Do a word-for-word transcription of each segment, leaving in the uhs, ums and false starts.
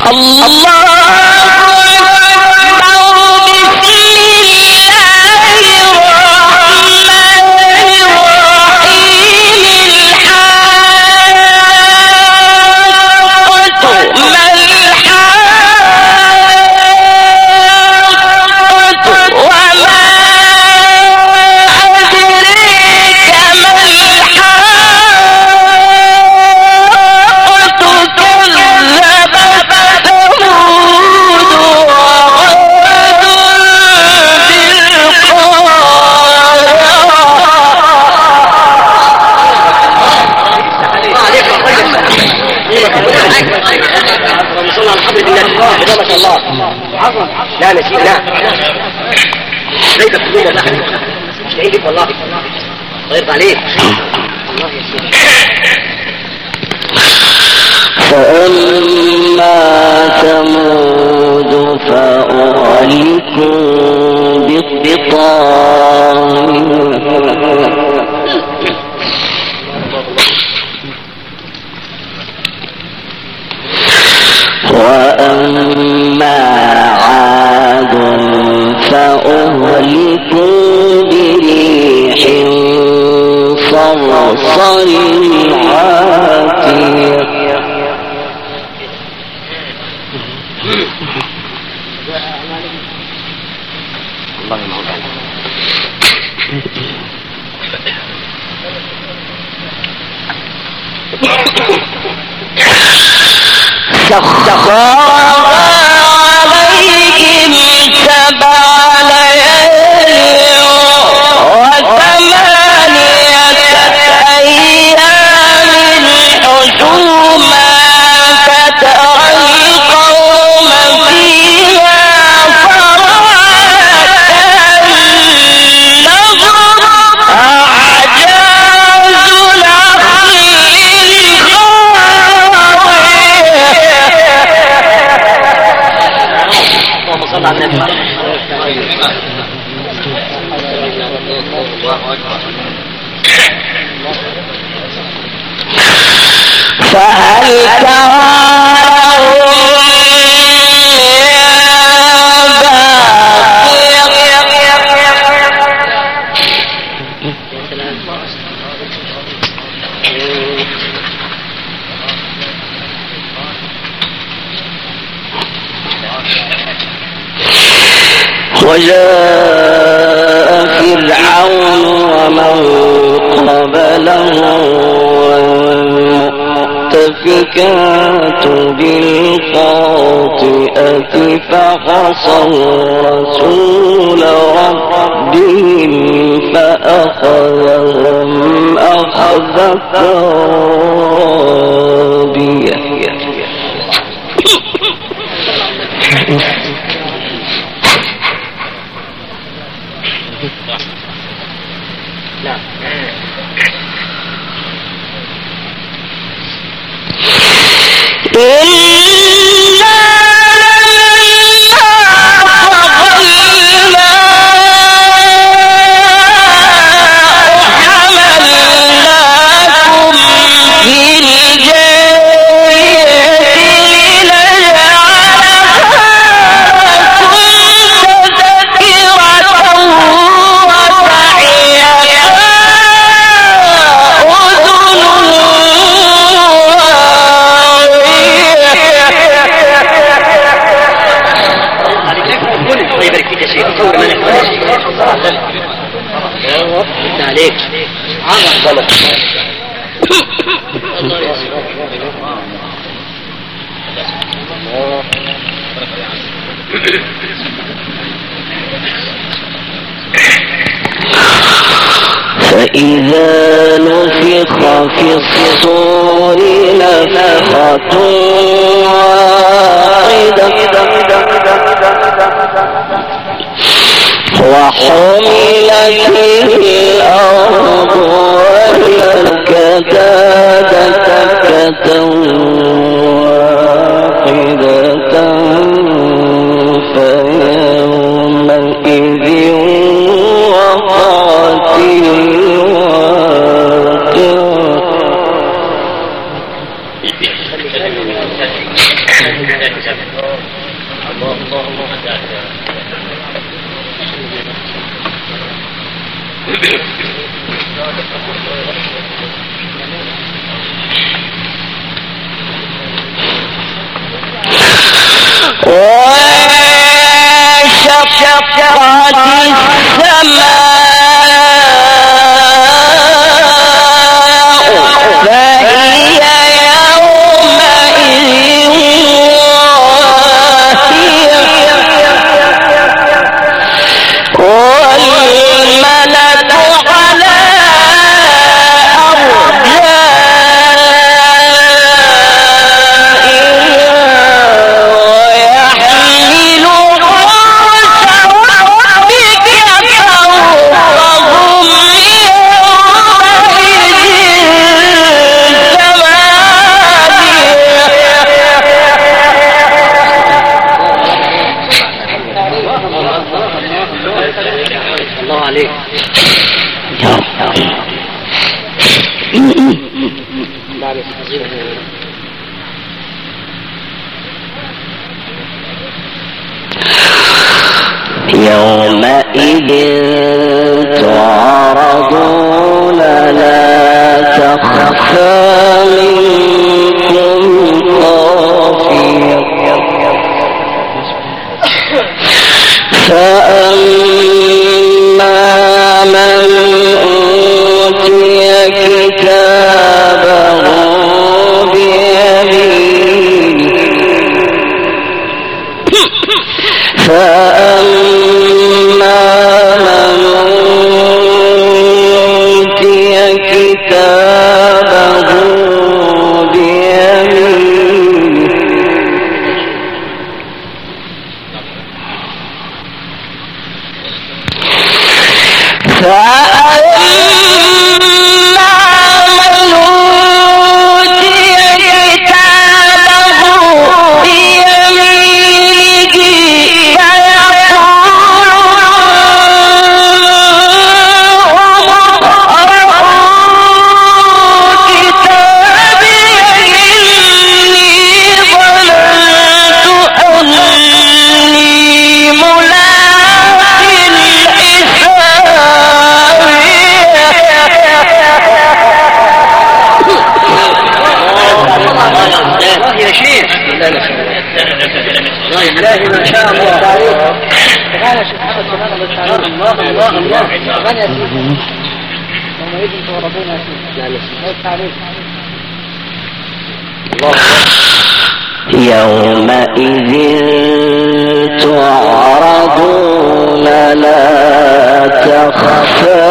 لا نسيت لا ليس كلمة لا مش لاقي لك والله طيب عليك الله يا شيخ. فأما ثمود فأهلكوا بالطاغية وأما عاد فأهلكوا بريح صرصر عاتية سخرها عليهم سبع ليال وثمانية أيام حسوما فترى القوم فيها صرعى كالنهر أعجاز نخل صلى على النبي. فهل ترى وجاء فرعون ومن قبله والمؤتفكات بالخاطئة فعصوا رسول ربهم فأخذهم أخذة رابية. عليك عظم فإذا نفخ في الصور نفخة واحدة وحملت الأرض والكتاب دكة واحدة فيومئذ وقعت الواقعة. وانشقت السماء فهي يومئذ تعرضون لا تخفى منكم خافية فأما من أوتي كتابه بيمينه فأما من أوتي كتابه بيمينه ما شاء الله عليك. تعالى شيخ محمد سبحان الله الله الله الله غني يا سيدي يومئذ تعرضون يا سيدي لا لسه عليك الله يومئذ تعرضون لا تخفى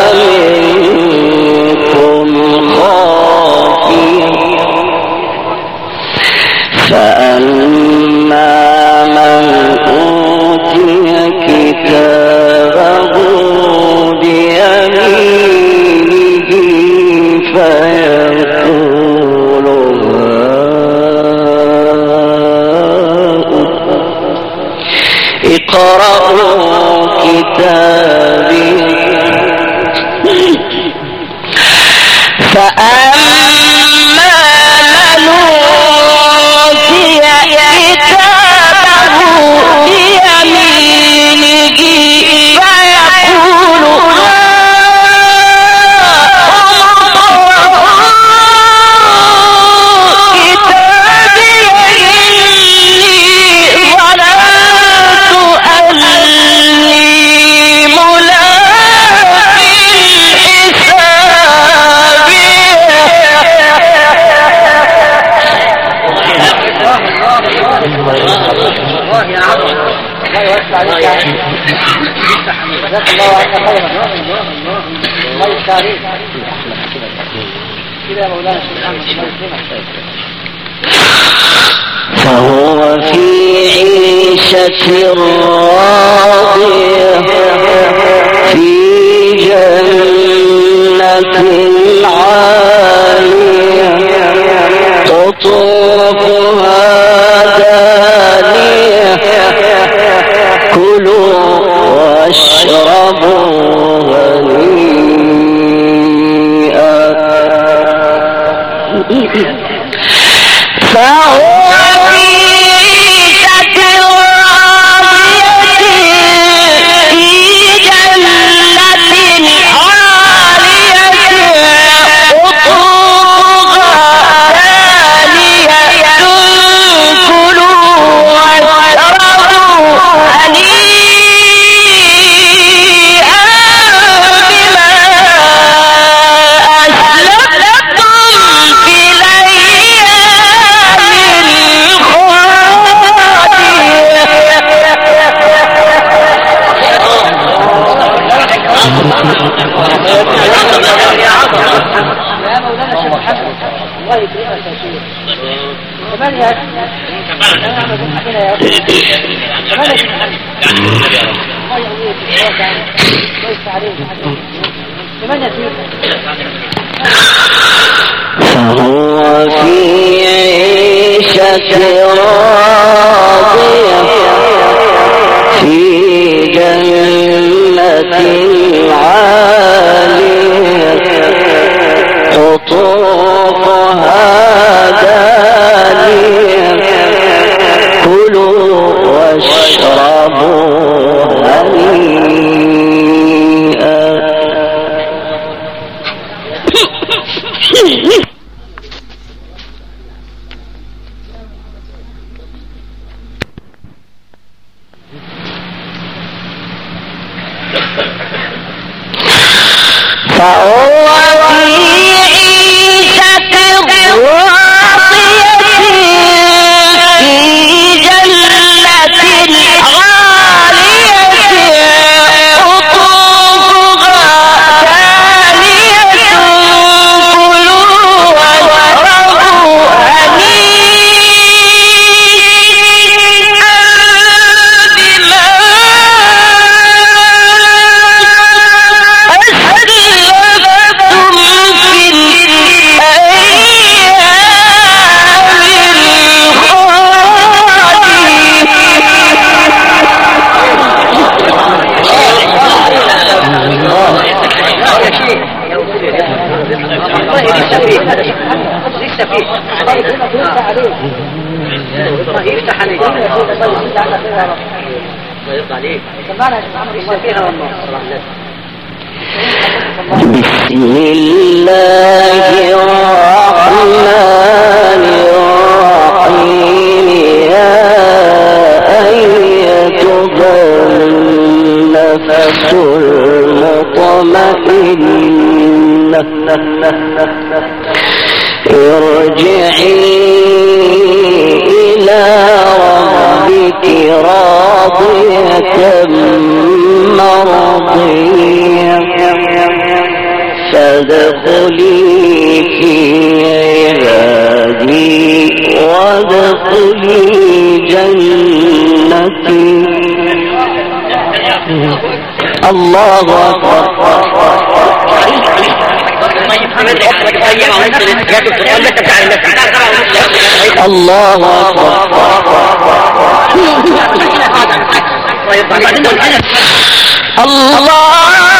منكم خافية فأما من أوتي كتابه بيمينه فيقول اقرأوا كتابي فأما من أوتي كتابه بيمينه فيقول كتابي إني ظننت أني ملاق حسابي الله يا عبد الله يوسع عليك جزاك الله عنك خيرا الله يفتح عليك كده يا مولانا الشيخ محمد الله يسلمك فهو في عيشة راضية في جنة عالية قطوفها دانية كلوا واشربوا هنيئا فهو في فهو في عيشة راضية في جنة عالية قطوفها دانية كلوا واشربوا هنيئا. فهو في عيشة راضية في جنة عالية قطوفها دانية كلوا واشربوا هنيئا بما يفتح عليك الله يرضى عليك. بسم الله الرحمن الرحيم. يا أيتها النفس المطمئنة ارجعي إلى ربك راضية مرضية فادخلي في عبادي وادخلي جنتي. الله أكبر. الله أكبر. الله